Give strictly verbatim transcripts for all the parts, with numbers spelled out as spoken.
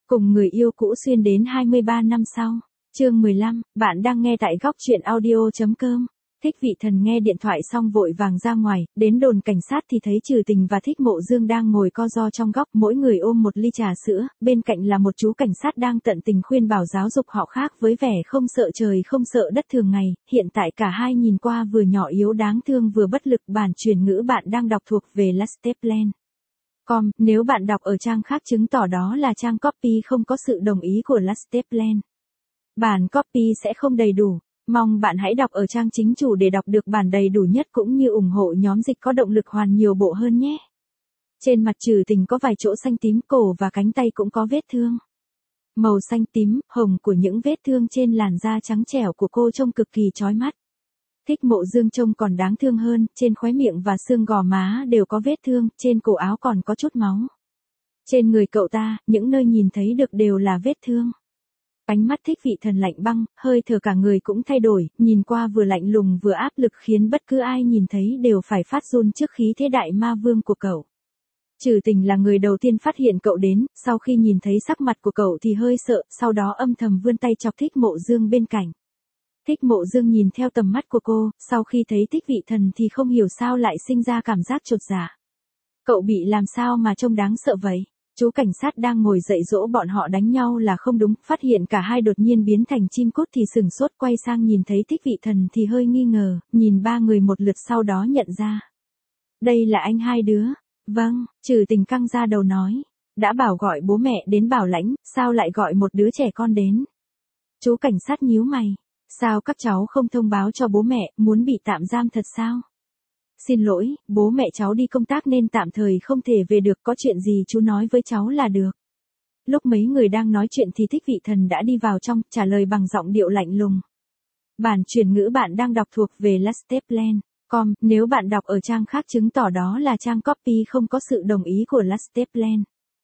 Cùng người yêu cũ xuyên đến hai mươi ba năm sau. Chương mười lăm, bạn đang nghe tại góc truyện audio.com. Thích Vị Thần nghe điện thoại xong vội vàng ra ngoài, đến đồn cảnh sát thì thấy Trừ Tình và Thích Mộ Dương đang ngồi co ro trong góc, mỗi người ôm một ly trà sữa, bên cạnh là một chú cảnh sát đang tận tình khuyên bảo giáo dục họ khác với vẻ không sợ trời không sợ đất thường ngày. Hiện tại cả hai nhìn qua vừa nhỏ yếu đáng thương vừa bất lực. Bản truyền ngữ bạn đang đọc thuộc về Lasteplan. Com, nếu bạn đọc ở trang khác chứng tỏ đó là trang copy không có sự đồng ý của Lasteplan. Bản copy sẽ không đầy đủ. Mong bạn hãy đọc ở trang chính chủ để đọc được bản đầy đủ nhất cũng như ủng hộ nhóm dịch có động lực hoàn nhiều bộ hơn nhé. Trên mặt Trừ Tình có vài chỗ xanh tím, cổ và cánh tay cũng có vết thương. Màu xanh tím, hồng của những vết thương trên làn da trắng trẻo của cô trông cực kỳ chói mắt. Thích Mộ Dương trông còn đáng thương hơn, trên khóe miệng và xương gò má đều có vết thương, trên cổ áo còn có chút máu. Trên người cậu ta, những nơi nhìn thấy được đều là vết thương. Ánh mắt Thích Vị Thần lạnh băng, hơi thở cả người cũng thay đổi, nhìn qua vừa lạnh lùng vừa áp lực khiến bất cứ ai nhìn thấy đều phải phát run trước khí thế đại ma vương của cậu. Trừ Tình là người đầu tiên phát hiện cậu đến, sau khi nhìn thấy sắc mặt của cậu thì hơi sợ, sau đó âm thầm vươn tay chọc Thích Mộ Dương bên cạnh. Thích Mộ Dương nhìn theo tầm mắt của cô, sau khi thấy Thích Vị Thần thì không hiểu sao lại sinh ra cảm giác chột dạ. Cậu bị làm sao mà trông đáng sợ vậy? Chú cảnh sát đang ngồi dạy dỗ bọn họ đánh nhau là không đúng, phát hiện cả hai đột nhiên biến thành chim cút thì sừng sốt, quay sang nhìn thấy Thích Vị Thần thì hơi nghi ngờ, nhìn ba người một lượt sau đó nhận ra. Đây là anh hai đứa. Vâng, Trừ Tình căng ra đầu nói. Đã bảo gọi bố mẹ đến bảo lãnh, sao lại gọi một đứa trẻ con đến? Chú cảnh sát nhíu mày. Sao các cháu không thông báo cho bố mẹ, muốn bị tạm giam thật sao? Xin lỗi, bố mẹ cháu đi công tác nên tạm thời không thể về được, có chuyện gì chú nói với cháu là được. Lúc mấy người đang nói chuyện thì Thích Vị Thần đã đi vào trong, trả lời bằng giọng điệu lạnh lùng. Bản truyền ngữ bạn đang đọc thuộc về Lasteplan. Com, nếu bạn đọc ở trang khác chứng tỏ đó là trang copy không có sự đồng ý của Lasteplan.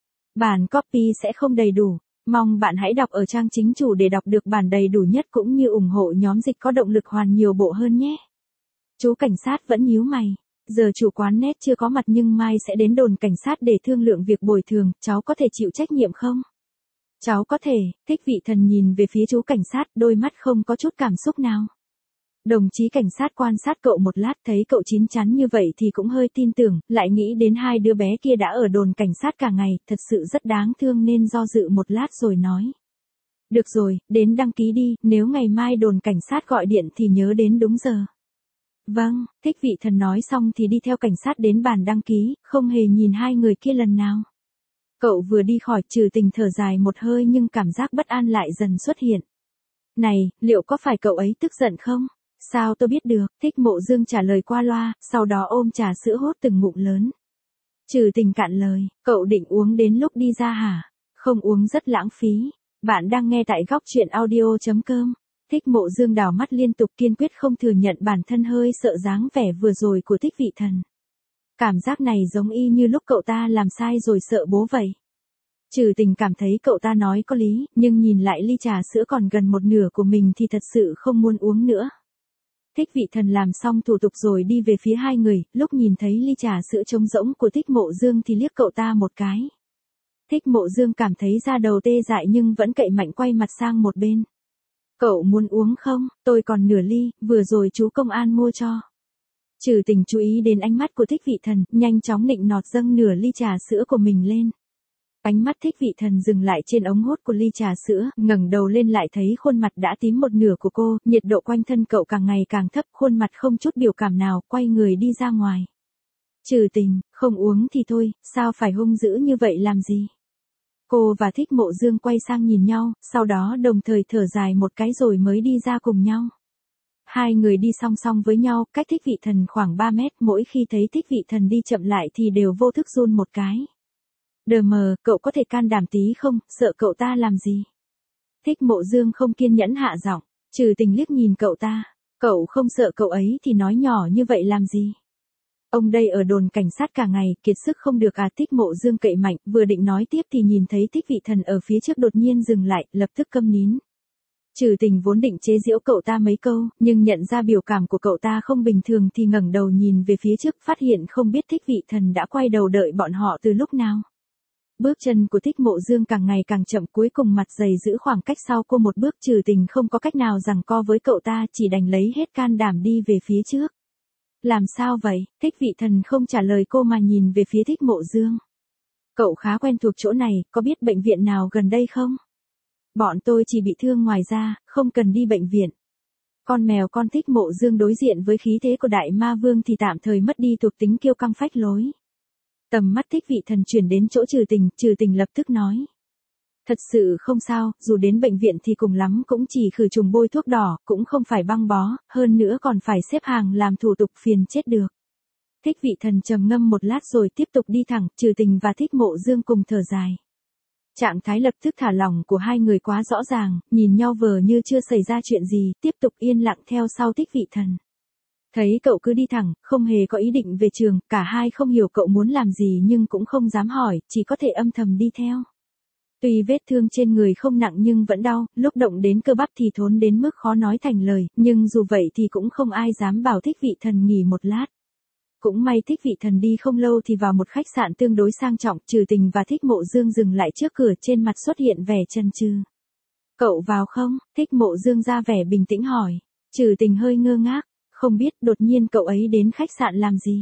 Bản copy sẽ không đầy đủ. Mong bạn hãy đọc ở trang chính chủ để đọc được bản đầy đủ nhất cũng như ủng hộ nhóm dịch có động lực hoàn nhiều bộ hơn nhé. Chú cảnh sát vẫn nhíu mày. Giờ chủ quán net chưa có mặt nhưng mai sẽ đến đồn cảnh sát để thương lượng việc bồi thường, cháu có thể chịu trách nhiệm không? Cháu có thể. Thích Vị Thần nhìn về phía chú cảnh sát, đôi mắt không có chút cảm xúc nào. Đồng chí cảnh sát quan sát cậu một lát, thấy cậu chín chắn như vậy thì cũng hơi tin tưởng, lại nghĩ đến hai đứa bé kia đã ở đồn cảnh sát cả ngày, thật sự rất đáng thương nên do dự một lát rồi nói. Được rồi, đến đăng ký đi, nếu ngày mai đồn cảnh sát gọi điện thì nhớ đến đúng giờ. Vâng, Thích Vị Thần nói xong thì đi theo cảnh sát đến bàn đăng ký, không hề nhìn hai người kia lần nào. Cậu vừa đi khỏi, Trừ Tình thở dài một hơi nhưng cảm giác bất an lại dần xuất hiện. Này, liệu có phải cậu ấy tức giận không? Sao tôi biết được? Thích Mộ Dương trả lời qua loa, sau đó ôm trà sữa hốt từng ngụm lớn. Trừ Tình cạn lời, cậu định uống đến lúc đi ra hả? Không uống rất lãng phí. Bạn đang nghe tại góc truyện audio.com. Thích Mộ Dương đảo mắt liên tục, kiên quyết không thừa nhận bản thân hơi sợ dáng vẻ vừa rồi của Thích Vị Thần. Cảm giác này giống y như lúc cậu ta làm sai rồi sợ bố vậy. Trừ Tình cảm thấy cậu ta nói có lý, nhưng nhìn lại ly trà sữa còn gần một nửa của mình thì thật sự không muốn uống nữa. Thích Vị Thần làm xong thủ tục rồi đi về phía hai người, lúc nhìn thấy ly trà sữa trống rỗng của Thích Mộ Dương thì liếc cậu ta một cái. Thích Mộ Dương cảm thấy da đầu tê dại nhưng vẫn cậy mạnh quay mặt sang một bên. Cậu muốn uống không? Tôi còn nửa ly, vừa rồi chú công an mua cho. Trừ Tình chú ý đến ánh mắt của Thích Vị Thần, nhanh chóng nịnh nọt dâng nửa ly trà sữa của mình lên. Ánh mắt Thích Vị Thần dừng lại trên ống hút của ly trà sữa, ngẩng đầu lên lại thấy khuôn mặt đã tím một nửa của cô, nhiệt độ quanh thân cậu càng ngày càng thấp, khuôn mặt không chút biểu cảm nào, quay người đi ra ngoài. Trừ Tình, không uống thì thôi, sao phải hung dữ như vậy làm gì? Cô và Thích Mộ Dương quay sang nhìn nhau, sau đó đồng thời thở dài một cái rồi mới đi ra cùng nhau. Hai người đi song song với nhau, cách Thích Vị Thần khoảng ba mét, mỗi khi thấy Thích Vị Thần đi chậm lại thì đều vô thức run một cái. Đờ mờ, cậu có thể can đảm tí không, sợ cậu ta làm gì? Thích Mộ Dương không kiên nhẫn hạ giọng. Trừ Tình liếc nhìn cậu ta. Cậu không sợ cậu ấy thì nói nhỏ như vậy làm gì? Ông đây ở đồn cảnh sát cả ngày, kiệt sức không được à? Thích Mộ Dương cậy mạnh, vừa định nói tiếp thì nhìn thấy Thích Vị Thần ở phía trước đột nhiên dừng lại, lập tức câm nín. Trừ Tình vốn định chế giễu cậu ta mấy câu, nhưng nhận ra biểu cảm của cậu ta không bình thường thì ngẩng đầu nhìn về phía trước, phát hiện không biết Thích Vị Thần đã quay đầu đợi bọn họ từ lúc nào. Bước chân của Thích Mộ Dương càng ngày càng chậm, cuối cùng mặt dày giữ khoảng cách sau cô một bước, Trừ Tình không có cách nào giằng co với cậu ta, chỉ đành lấy hết can đảm đi về phía trước. Làm sao vậy? Thích Vị Thần không trả lời cô mà nhìn về phía Thích Mộ Dương. Cậu khá quen thuộc chỗ này, có biết bệnh viện nào gần đây không? Bọn tôi chỉ bị thương ngoài ra, không cần đi bệnh viện. Con mèo con Thích Mộ Dương đối diện với khí thế của Đại Ma Vương thì tạm thời mất đi thuộc tính kiêu căng phách lối. Tầm mắt Thích Vị Thần chuyển đến chỗ Trừ Tình, Trừ Tình lập tức nói. Thật sự không sao, dù đến bệnh viện thì cùng lắm cũng chỉ khử trùng bôi thuốc đỏ, cũng không phải băng bó, hơn nữa còn phải xếp hàng làm thủ tục, phiền chết được. Thích Vị Thần trầm ngâm một lát rồi tiếp tục đi thẳng, Trừ Tình và Thích Mộ Dương cùng thở dài. Trạng thái lập tức thả lỏng của hai người quá rõ ràng, nhìn nhau vờ như chưa xảy ra chuyện gì, tiếp tục yên lặng theo sau Thích Vị Thần. Thấy cậu cứ đi thẳng, không hề có ý định về trường, cả hai không hiểu cậu muốn làm gì nhưng cũng không dám hỏi, chỉ có thể âm thầm đi theo. Tuy vết thương trên người không nặng nhưng vẫn đau, lúc động đến cơ bắp thì thốn đến mức khó nói thành lời, nhưng dù vậy thì cũng không ai dám bảo Thích Vị Thần nghỉ một lát. Cũng may Thích Vị Thần đi không lâu thì vào một khách sạn tương đối sang trọng, Trừ Tình và Thích Mộ Dương dừng lại trước cửa, trên mặt xuất hiện vẻ chần chừ. Cậu vào không? Thích Mộ Dương ra vẻ bình tĩnh hỏi. Trừ Tình hơi ngơ ngác, không biết đột nhiên cậu ấy đến khách sạn làm gì.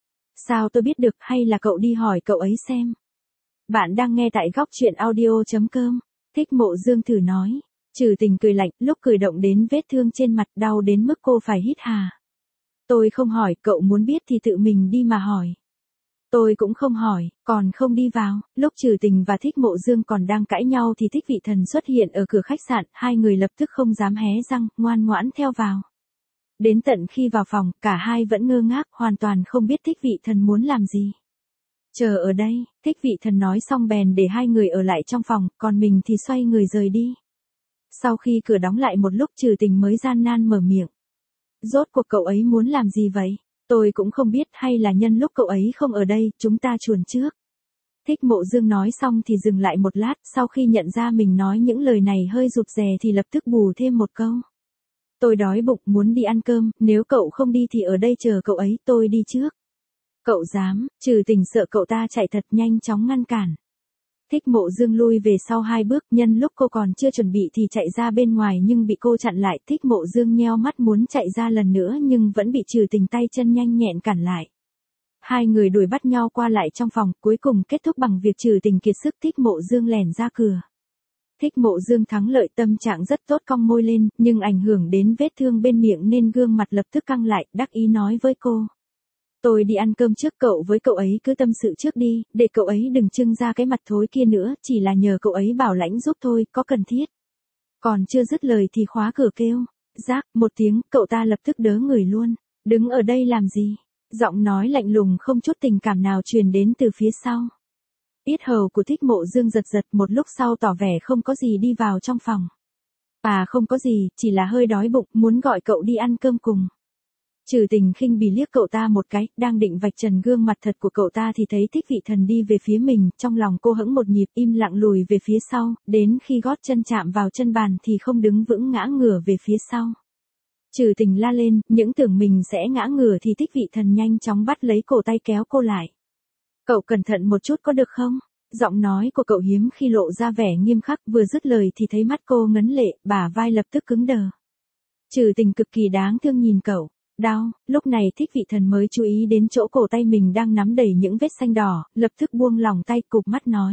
Sao tôi biết được, hay là cậu đi hỏi cậu ấy xem. Bạn đang nghe tại góc truyện audio chấm com. Thích Mộ Dương thử nói. Trừ Tình cười lạnh, lúc cười động đến vết thương trên mặt, đau đến mức cô phải hít hà. Tôi không hỏi, cậu muốn biết thì tự mình đi mà hỏi. Tôi cũng không hỏi, còn không đi vào. Lúc Trừ Tình và Thích Mộ Dương còn đang cãi nhau thì Thích Vị Thần xuất hiện ở cửa khách sạn, hai người lập tức không dám hé răng, ngoan ngoãn theo vào. Đến tận khi vào phòng, cả hai vẫn ngơ ngác, hoàn toàn không biết Thích Vị Thần muốn làm gì. Chờ ở đây, Thích Vị Thần nói xong bèn để hai người ở lại trong phòng, còn mình thì xoay người rời đi. Sau khi cửa đóng lại một lúc, Trừ Tình mới gian nan mở miệng. Rốt cuộc cậu ấy muốn làm gì vậy? Tôi cũng không biết, hay là nhân lúc cậu ấy không ở đây, chúng ta chuồn trước. Thích Mộ Dương nói xong thì dừng lại một lát, sau khi nhận ra mình nói những lời này hơi rụt rè thì lập tức bù thêm một câu. Tôi đói bụng, muốn đi ăn cơm, nếu cậu không đi thì ở đây chờ cậu ấy, tôi đi trước. Cậu dám? Trừ Tình sợ cậu ta chạy thật nhanh chóng ngăn cản. Thích Mộ Dương lui về sau hai bước, nhân lúc cô còn chưa chuẩn bị thì chạy ra bên ngoài nhưng bị cô chặn lại. Thích Mộ Dương nheo mắt muốn chạy ra lần nữa nhưng vẫn bị Trừ Tình tay chân nhanh nhẹn cản lại. Hai người đuổi bắt nhau qua lại trong phòng, cuối cùng kết thúc bằng việc Trừ Tình kiệt sức, Thích Mộ Dương lẻn ra cửa. Thích Mộ Dương thắng lợi, tâm trạng rất tốt, cong môi lên, nhưng ảnh hưởng đến vết thương bên miệng nên gương mặt lập tức căng lại, đắc ý nói với cô. Tôi đi ăn cơm trước, cậu với cậu ấy cứ tâm sự trước đi, để cậu ấy đừng trưng ra cái mặt thối kia nữa, chỉ là nhờ cậu ấy bảo lãnh giúp thôi, có cần thiết. Còn chưa dứt lời thì khóa cửa kêu. Rác, một tiếng, cậu ta lập tức đớ người luôn. Đứng ở đây làm gì? Giọng nói lạnh lùng không chút tình cảm nào truyền đến từ phía sau. Yết hầu của Thích Mộ Dương giật giật, một lúc sau tỏ vẻ không có gì đi vào trong phòng. À không có gì, chỉ là hơi đói bụng, muốn gọi cậu đi ăn cơm cùng. Trừ Tình khinh bỉ liếc cậu ta một cái, đang định vạch trần gương mặt thật của cậu ta thì thấy Thích Vị Thần đi về phía mình, trong lòng cô hững một nhịp, im lặng lùi về phía sau, đến khi gót chân chạm vào chân bàn thì không đứng vững, ngã ngửa về phía sau. Trừ Tình la lên, những tưởng mình sẽ ngã ngửa thì Thích Vị Thần nhanh chóng bắt lấy cổ tay kéo cô lại. Cậu cẩn thận một chút có được không? Giọng nói của cậu hiếm khi lộ ra vẻ nghiêm khắc, vừa dứt lời thì thấy mắt cô ngấn lệ, bả vai lập tức cứng đờ. Trừ Tình cực kỳ đáng thương nhìn cậu. Đau, lúc này Thích Vị Thần mới chú ý đến chỗ cổ tay mình đang nắm đầy những vết xanh đỏ, lập tức buông lỏng tay, cụp mắt nói.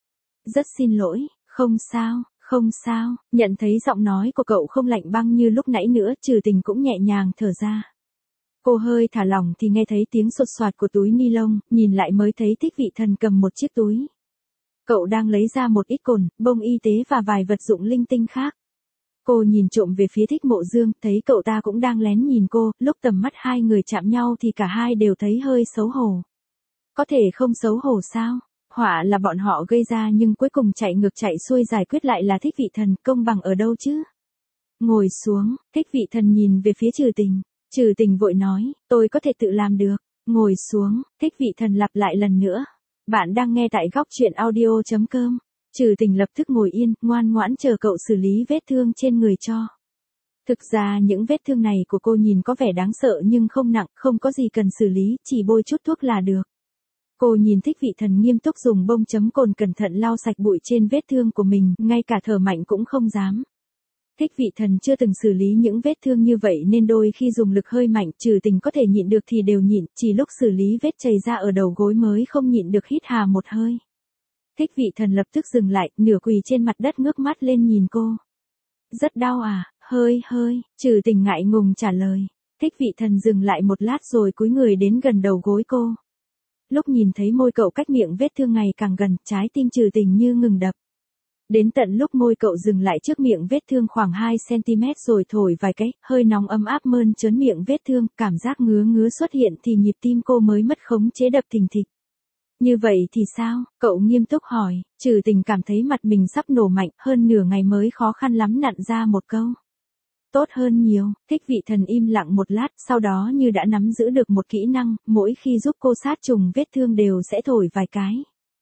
Rất xin lỗi, không sao, không sao, nhận thấy giọng nói của cậu không lạnh băng như lúc nãy nữa, Trừ Tình cũng nhẹ nhàng thở ra. Cô hơi thả lỏng thì nghe thấy tiếng sột soạt của túi ni lông, nhìn lại mới thấy Thích Vị Thần cầm một chiếc túi. Cậu đang lấy ra một ít cồn, bông y tế và vài vật dụng linh tinh khác. Cô nhìn trộm về phía Thích Mộ Dương, thấy cậu ta cũng đang lén nhìn cô, lúc tầm mắt hai người chạm nhau thì cả hai đều thấy hơi xấu hổ. Có thể không xấu hổ sao? Họa là bọn họ gây ra nhưng cuối cùng chạy ngược chạy xuôi giải quyết lại là Thích Vị Thần, công bằng ở đâu chứ? Ngồi xuống, Thích Vị Thần nhìn về phía Trừ Tình. Trừ Tình vội nói, tôi có thể tự làm được. Ngồi xuống, Thích Vị Thần lặp lại lần nữa. Bạn đang nghe tại góc truyện audio chấm com. Trừ Tình lập tức ngồi yên, ngoan ngoãn chờ cậu xử lý vết thương trên người cho. Thực ra những vết thương này của cô nhìn có vẻ đáng sợ nhưng không nặng, không có gì cần xử lý, chỉ bôi chút thuốc là được. Cô nhìn Thích Vị Thần nghiêm túc dùng bông chấm cồn cẩn thận lau sạch bụi trên vết thương của mình, ngay cả thở mạnh cũng không dám. Thích Vị Thần chưa từng xử lý những vết thương như vậy nên đôi khi dùng lực hơi mạnh, trừ tình có thể nhịn được thì đều nhịn, chỉ lúc xử lý vết chảy ra ở đầu gối mới không nhịn được hít hà một hơi. Thích Vị Thần lập tức dừng lại, nửa quỳ trên mặt đất ngước mắt lên nhìn cô. Rất đau à, hơi hơi, trừ tình ngại ngùng trả lời. Thích Vị Thần dừng lại một lát rồi cúi người đến gần đầu gối cô. Lúc nhìn thấy môi cậu cách miệng vết thương ngày càng gần, trái tim trừ tình như ngừng đập. Đến tận lúc môi cậu dừng lại trước miệng vết thương khoảng hai xăng-ti-mét rồi thổi vài cái, hơi nóng ấm áp mơn trớn miệng vết thương, cảm giác ngứa ngứa xuất hiện thì nhịp tim cô mới mất khống chế đập thình thịch. Như vậy thì sao? Cậu nghiêm túc hỏi, trừ tình cảm thấy mặt mình sắp nổ mạnh, hơn nửa ngày mới khó khăn lắm nặn ra một câu. Tốt hơn nhiều. Thích Vị Thần im lặng một lát, sau đó như đã nắm giữ được một kỹ năng, mỗi khi giúp cô sát trùng vết thương đều sẽ thổi vài cái.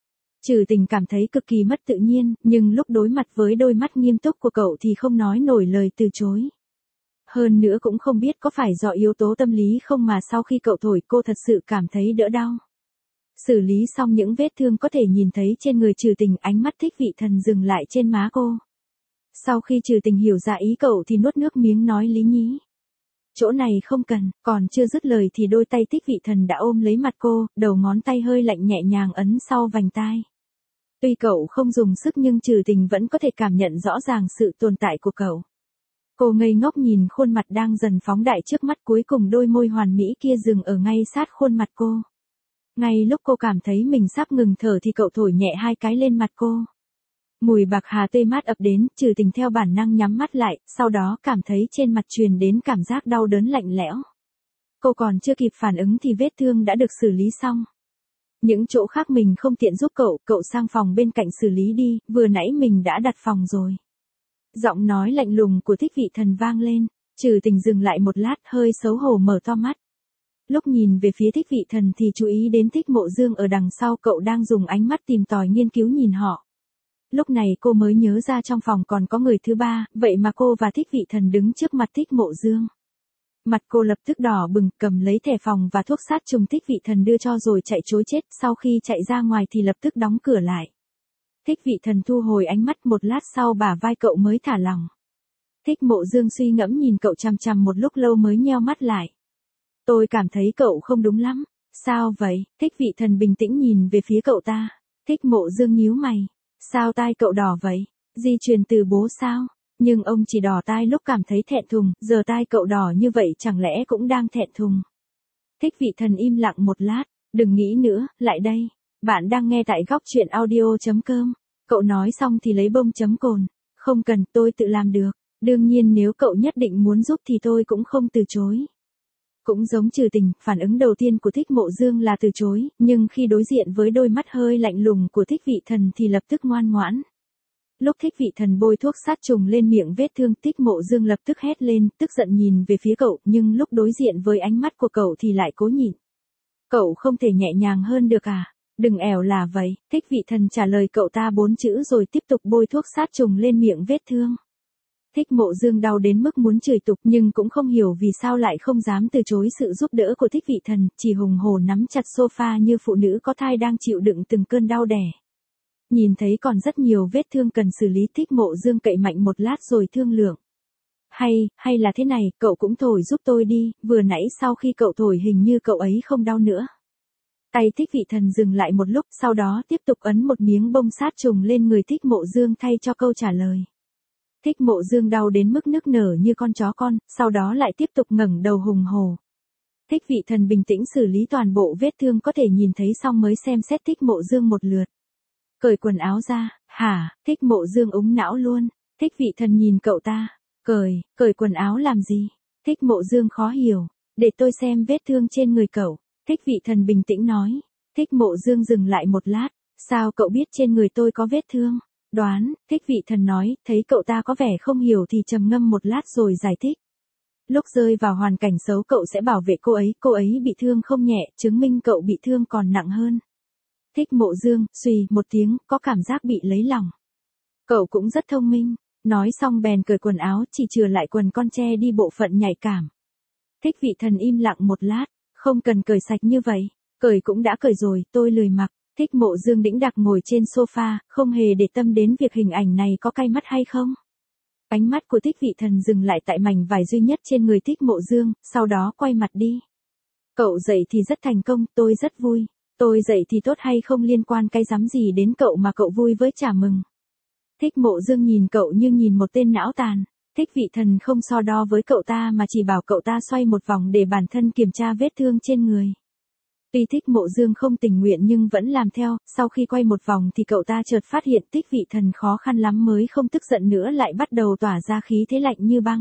Trừ tình cảm thấy cực kỳ mất tự nhiên, nhưng lúc đối mặt với đôi mắt nghiêm túc của cậu thì không nói nổi lời từ chối. Hơn nữa cũng không biết có phải do yếu tố tâm lý không mà sau khi cậu thổi cô thật sự cảm thấy đỡ đau. Xử lý xong những vết thương có thể nhìn thấy trên người trừ tình, ánh mắt Thích Vị Thần dừng lại trên má cô. Sau khi trừ tình hiểu ra ý cậu thì nuốt nước miếng nói lý nhí. Chỗ này không cần, còn chưa dứt lời thì đôi tay Thích Vị Thần đã ôm lấy mặt cô, đầu ngón tay hơi lạnh nhẹ nhàng ấn sau vành tai. Tuy cậu không dùng sức nhưng trừ tình vẫn có thể cảm nhận rõ ràng sự tồn tại của cậu. Cô ngây ngốc nhìn khuôn mặt đang dần phóng đại trước mắt, cuối cùng đôi môi hoàn mỹ kia dừng ở ngay sát khuôn mặt cô. Ngay lúc cô cảm thấy mình sắp ngừng thở thì cậu thổi nhẹ hai cái lên mặt cô. Mùi bạc hà tê mát ập đến, trừ tình theo bản năng nhắm mắt lại, sau đó cảm thấy trên mặt truyền đến cảm giác đau đớn lạnh lẽo. Cô còn chưa kịp phản ứng thì vết thương đã được xử lý xong. Những chỗ khác mình không tiện giúp cậu, cậu sang phòng bên cạnh xử lý đi, vừa nãy mình đã đặt phòng rồi. Giọng nói lạnh lùng của Thích Vị Thần vang lên, trừ tình dừng lại một lát hơi xấu hổ mở to mắt. Lúc nhìn về phía Thích Vị Thần thì chú ý đến Thích Mộ Dương ở đằng sau cậu đang dùng ánh mắt tìm tòi nghiên cứu nhìn họ. Lúc này cô mới nhớ ra trong phòng còn có người thứ ba, vậy mà cô và Thích Vị Thần đứng trước mặt Thích Mộ Dương. Mặt cô lập tức đỏ bừng, cầm lấy thẻ phòng và thuốc sát trùng Thích Vị Thần đưa cho rồi chạy trối chết, sau khi chạy ra ngoài thì lập tức đóng cửa lại. Thích Vị Thần thu hồi ánh mắt, một lát sau bả vai cậu mới thả lỏng. Thích Mộ Dương suy ngẫm nhìn cậu chằm chằm một lúc lâu mới nheo mắt lại. Tôi cảm thấy cậu không đúng lắm. Sao vậy? Thích Vị Thần bình tĩnh nhìn về phía cậu ta. Thích Mộ Dương nhíu mày. Sao tai cậu đỏ vậy? Di truyền từ bố sao? Nhưng ông chỉ đỏ tai lúc cảm thấy thẹn thùng, giờ tai cậu đỏ như vậy chẳng lẽ cũng đang thẹn thùng? Thích Vị Thần im lặng một lát, đừng nghĩ nữa, lại đây. Bạn đang nghe tại góc truyện audio chấm com. Cậu nói xong thì lấy bông chấm cồn. Không cần, tôi tự làm được. Đương nhiên nếu cậu nhất định muốn giúp thì tôi cũng không từ chối. Cũng giống trừ tình, phản ứng đầu tiên của Thích Mộ Dương là từ chối, nhưng khi đối diện với đôi mắt hơi lạnh lùng của Thích Vị Thần thì lập tức ngoan ngoãn. Lúc Thích Vị Thần bôi thuốc sát trùng lên miệng vết thương, Thích Mộ Dương lập tức hét lên, tức giận nhìn về phía cậu, nhưng lúc đối diện với ánh mắt của cậu thì lại cố nhịn. Cậu không thể nhẹ nhàng hơn được à? Đừng ẻo là vậy, Thích Vị Thần trả lời cậu ta bốn chữ rồi tiếp tục bôi thuốc sát trùng lên miệng vết thương. Thích Mộ Dương đau đến mức muốn chửi tục nhưng cũng không hiểu vì sao lại không dám từ chối sự giúp đỡ của Thích Vị Thần, chỉ hùng hổ nắm chặt sofa như phụ nữ có thai đang chịu đựng từng cơn đau đẻ. Nhìn thấy còn rất nhiều vết thương cần xử lý, Thích Mộ Dương cậy mạnh một lát rồi thương lượng. Hay, hay là thế này, cậu cũng thổi giúp tôi đi, vừa nãy sau khi cậu thổi hình như cậu ấy không đau nữa. Tay Thích Vị Thần dừng lại một lúc, sau đó tiếp tục ấn một miếng bông sát trùng lên người Thích Mộ Dương thay cho câu trả lời. Thích Mộ Dương đau đến mức nức nở như con chó con, sau đó lại tiếp tục ngẩng đầu hùng hổ. Thích Vị Thần bình tĩnh xử lý toàn bộ vết thương có thể nhìn thấy xong mới xem xét Thích Mộ Dương một lượt. Cởi quần áo ra, hả? Thích Mộ Dương úng não luôn. Thích Vị Thần nhìn cậu ta. Cởi, cởi quần áo làm gì? Thích Mộ Dương khó hiểu. Để tôi xem vết thương trên người cậu. Thích Vị Thần bình tĩnh nói. Thích Mộ Dương dừng lại một lát. Sao cậu biết trên người tôi có vết thương? Đoán, Thích Vị Thần nói, thấy cậu ta có vẻ không hiểu thì trầm ngâm một lát rồi giải thích. Lúc rơi vào hoàn cảnh xấu cậu sẽ bảo vệ cô ấy, cô ấy bị thương không nhẹ, chứng minh cậu bị thương còn nặng hơn. Thích Mộ Dương, suy một tiếng, có cảm giác bị lấy lòng. Cậu cũng rất thông minh, nói xong bèn cởi quần áo, chỉ chừa lại quần con che đi bộ phận nhạy cảm. Thích Vị Thần im lặng một lát, không cần cởi sạch như vậy. Cởi cũng đã cởi rồi, tôi lười mặc. Thích Mộ Dương đĩnh đạc ngồi trên sofa, không hề để tâm đến việc hình ảnh này có cay mắt hay không. Ánh mắt của Thích Vị Thần dừng lại tại mảnh vải duy nhất trên người Thích Mộ Dương, sau đó quay mặt đi. Cậu dậy thì rất thành công, tôi rất vui. Tôi dậy thì tốt hay không liên quan cái rắm gì đến cậu mà cậu vui với chả mừng. Thích Mộ Dương nhìn cậu như nhìn một tên não tàn. Thích Vị Thần không so đo với cậu ta mà chỉ bảo cậu ta xoay một vòng để bản thân kiểm tra vết thương trên người. Tuy Thích Mộ Dương không tình nguyện nhưng vẫn làm theo, sau khi quay một vòng thì cậu ta chợt phát hiện Thích Vị Thần khó khăn lắm mới không tức giận nữa lại bắt đầu tỏa ra khí thế lạnh như băng.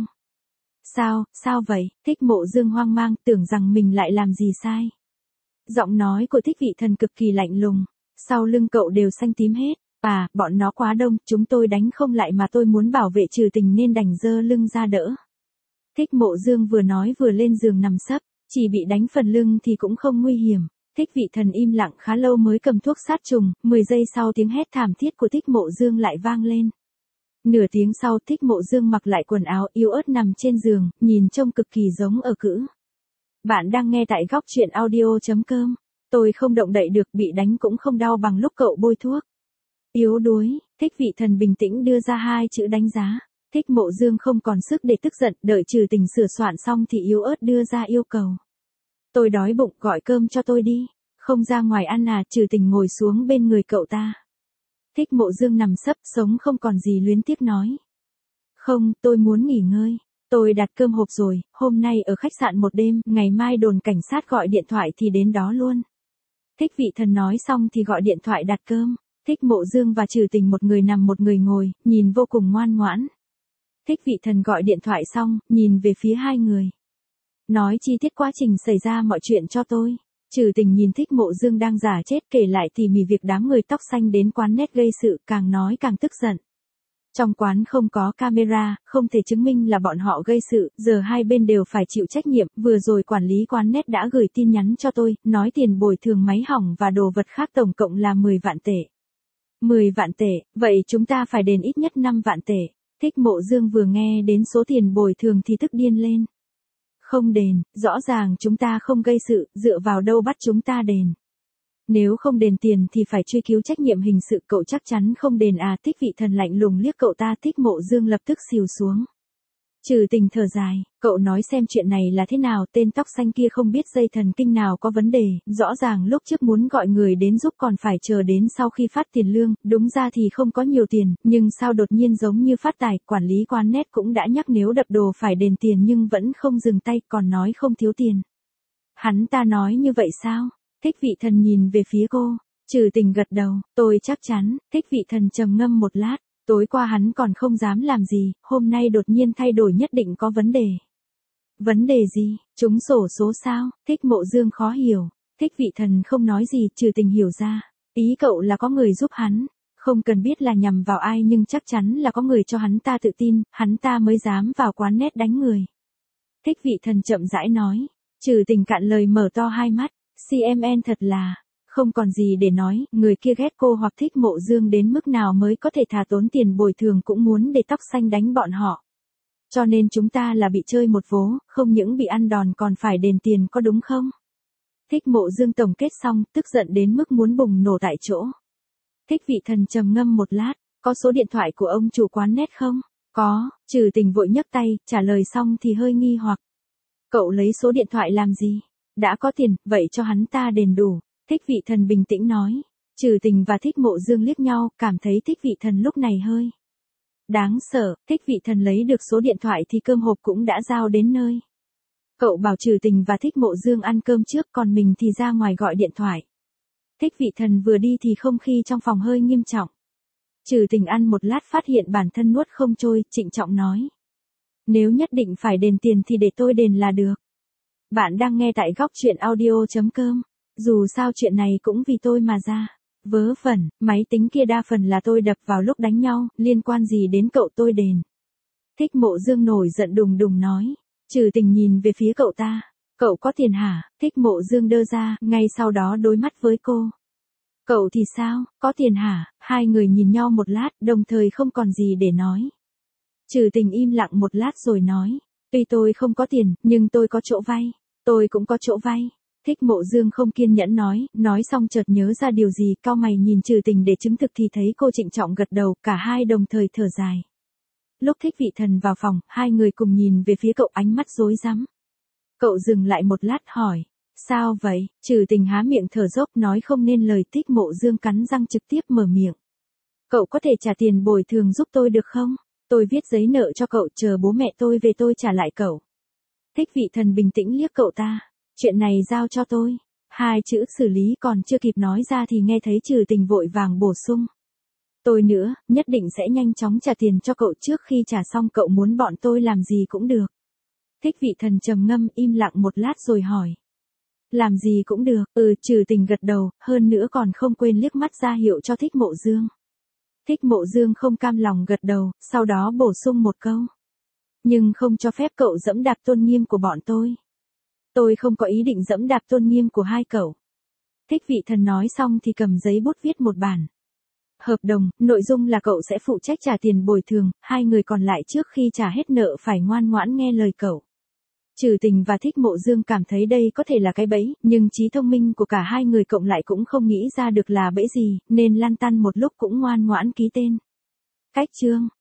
Sao, sao vậy? Thích Mộ Dương hoang mang tưởng rằng mình lại làm gì sai. Giọng nói của Thích Vị Thần cực kỳ lạnh lùng, sau lưng cậu đều xanh tím hết. À, bọn nó quá đông, chúng tôi đánh không lại mà tôi muốn bảo vệ Trừ Tình nên đành giơ lưng ra đỡ. Thích Mộ Dương vừa nói vừa lên giường nằm sấp, chỉ bị đánh phần lưng thì cũng không nguy hiểm. Thích Vị Thần im lặng khá lâu mới cầm thuốc sát trùng, mười giây sau tiếng hét thảm thiết của Thích Mộ Dương lại vang lên. Nửa tiếng sau Thích Mộ Dương mặc lại quần áo yếu ớt nằm trên giường, nhìn trông cực kỳ giống ở cữ. Bạn đang nghe tại góc truyện audio chấm com. Tôi không động đậy được, bị đánh cũng không đau bằng lúc cậu bôi thuốc. Yếu đuối, Thích Vị Thần bình tĩnh đưa ra hai chữ đánh giá. Thích Mộ Dương không còn sức để tức giận, đợi Trừ Tình sửa soạn xong thì yếu ớt đưa ra yêu cầu. Tôi đói bụng, gọi cơm cho tôi đi. Không ra ngoài ăn à? Trừ Tình ngồi xuống bên người cậu ta. Thích Mộ Dương nằm sấp, sống không còn gì luyến tiếc nói. Không, tôi muốn nghỉ ngơi. Tôi đặt cơm hộp rồi, hôm nay ở khách sạn một đêm, ngày mai đồn cảnh sát gọi điện thoại thì đến đó luôn. Thích Vị Thần nói xong thì gọi điện thoại đặt cơm. Thích Mộ Dương và Trừ Tình một người nằm một người ngồi, nhìn vô cùng ngoan ngoãn. Thích Vị Thần gọi điện thoại xong, nhìn về phía hai người. Nói chi tiết quá trình xảy ra mọi chuyện cho tôi. Trừ Tình nhìn Thích Mộ Dương đang giả chết kể lại tỉ mỉ việc đám người tóc xanh đến quán net gây sự, càng nói càng tức giận. Trong quán không có camera, không thể chứng minh là bọn họ gây sự, giờ hai bên đều phải chịu trách nhiệm. Vừa rồi quản lý quán net đã gửi tin nhắn cho tôi, nói tiền bồi thường máy hỏng và đồ vật khác tổng cộng là mười vạn tệ. mười vạn tệ, vậy chúng ta phải đền ít nhất năm vạn tệ. Thích Mộ Dương vừa nghe đến số tiền bồi thường thì tức điên lên. Không đền, rõ ràng chúng ta không gây sự, dựa vào đâu bắt chúng ta đền. Nếu không đền tiền thì phải truy cứu trách nhiệm hình sự, cậu chắc chắn không đền à? Thích Vị Thần lạnh lùng liếc cậu ta. Thích Mộ Dương lập tức xìu xuống. Trừ Tình thở dài, cậu nói xem chuyện này là thế nào, tên tóc xanh kia không biết dây thần kinh nào có vấn đề, rõ ràng lúc trước muốn gọi người đến giúp còn phải chờ đến sau khi phát tiền lương, đúng ra thì không có nhiều tiền, nhưng sao đột nhiên giống như phát tài, quản lý quán net cũng đã nhắc nếu đập đồ phải đền tiền nhưng vẫn không dừng tay, còn nói không thiếu tiền. Hắn ta nói như vậy sao? Thích Vị Thần nhìn về phía cô. Trừ Tình gật đầu, tôi chắc chắn. Thích Vị Thần trầm ngâm một lát. Tối qua hắn còn không dám làm gì, hôm nay đột nhiên thay đổi nhất định có vấn đề. Vấn đề gì? Trúng xổ số sao? Thích Mộ Dương khó hiểu. Thích Vị Thần không nói gì, Trừ Tình hiểu ra. Ý cậu là có người giúp hắn. Không cần biết là nhằm vào ai nhưng chắc chắn là có người cho hắn ta tự tin, hắn ta mới dám vào quán net đánh người. Thích Vị Thần chậm rãi nói. Trừ Tình cạn lời mở to hai mắt. xê em en thật là... Không còn gì để nói, người kia ghét cô hoặc thích Mộ Dương đến mức nào mới có thể thà tốn tiền bồi thường cũng muốn để tóc xanh đánh bọn họ. Cho nên chúng ta là bị chơi một vố, không những bị ăn đòn còn phải đền tiền có đúng không? Thích Mộ Dương tổng kết xong, tức giận đến mức muốn bùng nổ tại chỗ. Thích Vị Thần trầm ngâm một lát, có số điện thoại của ông chủ quán net không? Có, Trừ Tình vội nhấc tay, trả lời xong thì hơi nghi hoặc. Cậu lấy số điện thoại làm gì? Đã có tiền, vậy cho hắn ta đền đủ. Thích Vị Thần bình tĩnh nói. Trừ Tình và Thích Mộ Dương liếc nhau, cảm thấy Thích Vị Thần lúc này hơi đáng sợ. Thích Vị Thần lấy được số điện thoại thì cơm hộp cũng đã giao đến nơi. Cậu bảo Trừ Tình và Thích Mộ Dương ăn cơm trước, còn mình thì ra ngoài gọi điện thoại. Thích Vị Thần vừa đi thì không khí trong phòng hơi nghiêm trọng. Trừ Tình ăn một lát phát hiện bản thân nuốt không trôi, trịnh trọng nói. Nếu nhất định phải đền tiền thì để tôi đền là được. Bạn đang nghe tại góc truyện audio chấm com. Dù sao chuyện này cũng vì tôi mà ra. Vớ vẩn, máy tính kia đa phần là tôi đập vào lúc đánh nhau, liên quan gì đến cậu tôi đền. Thích Mộ Dương nổi giận đùng đùng nói. Trừ Tình nhìn về phía cậu ta. Cậu có tiền hả? Thích Mộ Dương đơ ra, ngay sau đó đối mắt với cô. Cậu thì sao, có tiền hả? Hai người nhìn nhau một lát, đồng thời không còn gì để nói. Trừ Tình im lặng một lát rồi nói. Tuy tôi không có tiền, nhưng tôi có chỗ vay. Tôi cũng có chỗ vay. Thích Mộ Dương không kiên nhẫn nói, nói xong chợt nhớ ra điều gì, cau mày nhìn Trừ Tình để chứng thực thì thấy cô trịnh trọng gật đầu, cả hai đồng thời thở dài. Lúc Thích Vị Thần vào phòng, hai người cùng nhìn về phía cậu ánh mắt rối rắm. Cậu dừng lại một lát hỏi, sao vậy? Trừ Tình há miệng thở dốc nói không nên lời. Thích Mộ Dương cắn răng trực tiếp mở miệng. Cậu có thể trả tiền bồi thường giúp tôi được không? Tôi viết giấy nợ cho cậu, chờ bố mẹ tôi về tôi trả lại cậu. Thích Vị Thần bình tĩnh liếc cậu ta. Chuyện này giao cho tôi. Hai chữ xử lý còn chưa kịp nói ra thì nghe thấy Trừ Tình vội vàng bổ sung. Tôi nữa, nhất định sẽ nhanh chóng trả tiền cho cậu, trước khi trả xong cậu muốn bọn tôi làm gì cũng được. Thích Vị Thần trầm ngâm im lặng một lát rồi hỏi. Làm gì cũng được, ừ. Trừ Tình gật đầu, hơn nữa còn không quên liếc mắt ra hiệu cho Thích Mộ Dương. Thích Mộ Dương không cam lòng gật đầu, sau đó bổ sung một câu. Nhưng không cho phép cậu dẫm đạp tôn nghiêm của bọn tôi. Tôi không có ý định dẫm đạp tôn nghiêm của hai cậu. Thích Vị Thần nói xong thì cầm giấy bút viết một bản hợp đồng, nội dung là cậu sẽ phụ trách trả tiền bồi thường, hai người còn lại trước khi trả hết nợ phải ngoan ngoãn nghe lời cậu. Trừ Tình và Thích Mộ Dương cảm thấy đây có thể là cái bẫy, nhưng trí thông minh của cả hai người cộng lại cũng không nghĩ ra được là bẫy gì, nên lăn tăn một lúc cũng ngoan ngoãn ký tên. Cách chương